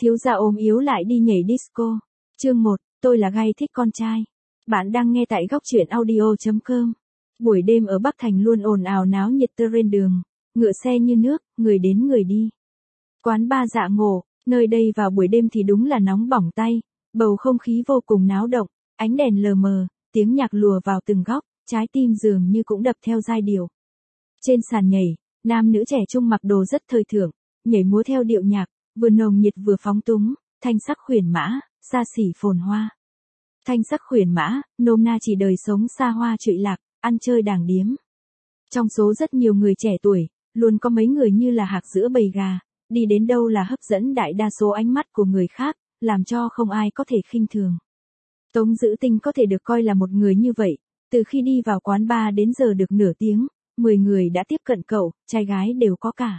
Thiếu gia ốm yếu lại đi nhảy disco. Chương 1, tôi là gay thích con trai. Bạn đang nghe tại góc truyện audio.com. Buổi đêm ở Bắc Thành luôn ồn ào náo nhiệt trên đường, ngựa xe như nước, người đến người đi. Quán bar Dạ Ngộ, nơi đây vào buổi đêm thì đúng là nóng bỏng tay, bầu không khí vô cùng náo động, ánh đèn lờ mờ, tiếng nhạc lùa vào từng góc, trái tim dường như cũng đập theo giai điệu. Trên sàn nhảy, nam nữ trẻ trung mặc đồ rất thời thượng, nhảy múa theo điệu nhạc, vừa nồng nhiệt vừa phóng túng, thanh sắc khuyển mã, xa xỉ phồn hoa. Thanh sắc khuyển mã, nôm na chỉ đời sống xa hoa trụy lạc, ăn chơi đàng điếm. Trong số rất nhiều người trẻ tuổi, luôn có mấy người như là hạc giữa bầy gà, đi đến đâu là hấp dẫn đại đa số ánh mắt của người khác, làm cho không ai có thể khinh thường. Tống Dữ Tinh có thể được coi là một người như vậy, từ khi đi vào quán bar đến giờ được nửa tiếng, 10 người đã tiếp cận cậu, trai gái đều có cả.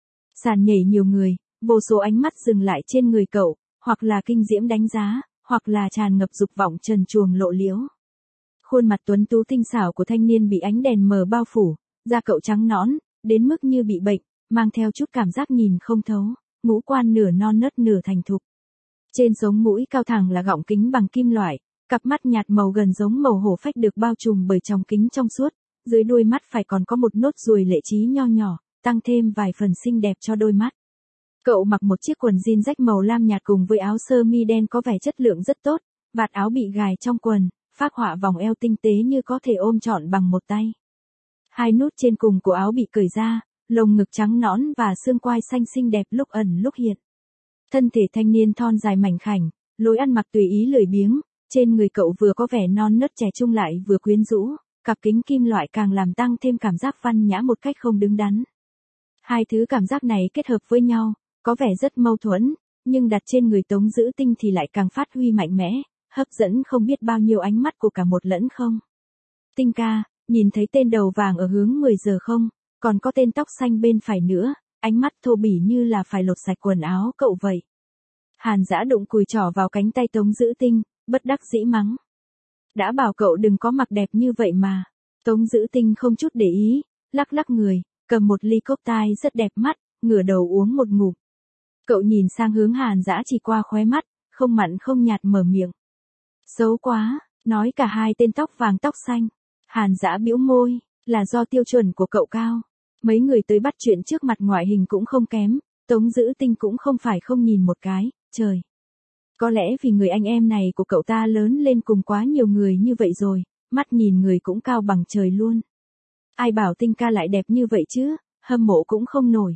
Sàn nhảy nhiều người, vô số ánh mắt dừng lại trên người cậu, hoặc là kinh diễm đánh giá, hoặc là tràn ngập dục vọng trần truồng lộ liễu. Khuôn mặt tuấn tú tinh xảo của thanh niên bị ánh đèn mờ bao phủ, da cậu trắng nõn, đến mức như bị bệnh, mang theo chút cảm giác nhìn không thấu, ngũ quan nửa non nớt nửa thành thục. Trên sống mũi cao thẳng là gọng kính bằng kim loại, cặp mắt nhạt màu gần giống màu hổ phách được bao trùm bởi tròng kính trong suốt, dưới đuôi mắt phải còn có một nốt ruồi lệ trí nho nhỏ, tăng thêm vài phần xinh đẹp cho đôi mắt. Cậu mặc một chiếc quần jean rách màu lam nhạt cùng với áo sơ mi đen có vẻ chất lượng rất tốt, vạt áo bị gài trong quần, phác họa vòng eo tinh tế như có thể ôm trọn bằng một tay. Hai nút trên cùng của áo bị cởi ra, lồng ngực trắng nõn và xương quai xanh xinh đẹp lúc ẩn lúc hiện. Thân thể thanh niên thon dài mảnh khảnh, lối ăn mặc tùy ý lười biếng, trên người cậu vừa có vẻ non nớt trẻ trung lại vừa quyến rũ, cặp kính kim loại càng làm tăng thêm cảm giác văn nhã một cách không đứng đắn. Hai thứ cảm giác này kết hợp với nhau, có vẻ rất mâu thuẫn, nhưng đặt trên người Tống Dữ Tinh thì lại càng phát huy mạnh mẽ, hấp dẫn không biết bao nhiêu ánh mắt của cả một lẫn không. Tinh ca, nhìn thấy tên đầu vàng ở hướng 10 giờ không, còn có tên tóc xanh bên phải nữa, ánh mắt thô bỉ như là phải lột sạch quần áo cậu vậy. Hàn Dã đụng cùi trỏ vào cánh tay Tống Dữ Tinh, bất đắc dĩ mắng. Đã bảo cậu đừng có mặc đẹp như vậy mà. Tống Dữ Tinh không chút để ý, lắc lắc người, cầm một ly cốc tai rất đẹp mắt, ngửa đầu uống một ngụm. Cậu nhìn sang hướng Hàn Dã chỉ qua khóe mắt, không mặn không nhạt mở miệng. Xấu quá, nói cả hai tên tóc vàng tóc xanh. Hàn Dã bĩu môi, là do tiêu chuẩn của cậu cao. Mấy người tới bắt chuyện trước mặt ngoại hình cũng không kém, Tống Dữ Tinh cũng không phải không nhìn một cái, trời. Có lẽ vì người anh em này của cậu ta lớn lên cùng quá nhiều người như vậy rồi, mắt nhìn người cũng cao bằng trời luôn. Ai bảo Tinh ca lại đẹp như vậy chứ, hâm mộ cũng không nổi.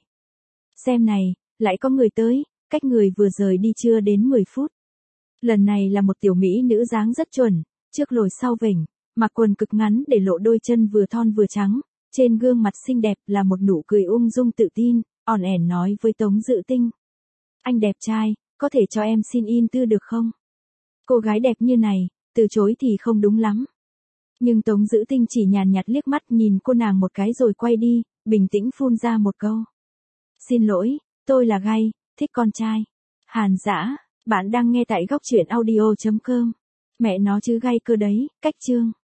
Xem này, lại có người tới, cách người vừa rời đi chưa đến 10 phút. Lần này là một tiểu mỹ nữ dáng rất chuẩn, trước lồi sau vểnh, mặc quần cực ngắn để lộ đôi chân vừa thon vừa trắng, trên gương mặt xinh đẹp là một nụ cười ung dung tự tin, ỏn ẻn nói với Tống Dữ Tinh. Anh đẹp trai, có thể cho em xin in tư được không? Cô gái đẹp như này, từ chối thì không đúng lắm. Nhưng Tống Dữ Tinh chỉ nhàn nhạt liếc mắt nhìn cô nàng một cái rồi quay đi, bình tĩnh phun ra một câu. Xin lỗi, tôi là gay, thích con trai. Hàn Dã, bạn đang nghe tại góc truyện audio.com. Mẹ nó chứ gay cơ đấy, cách chương.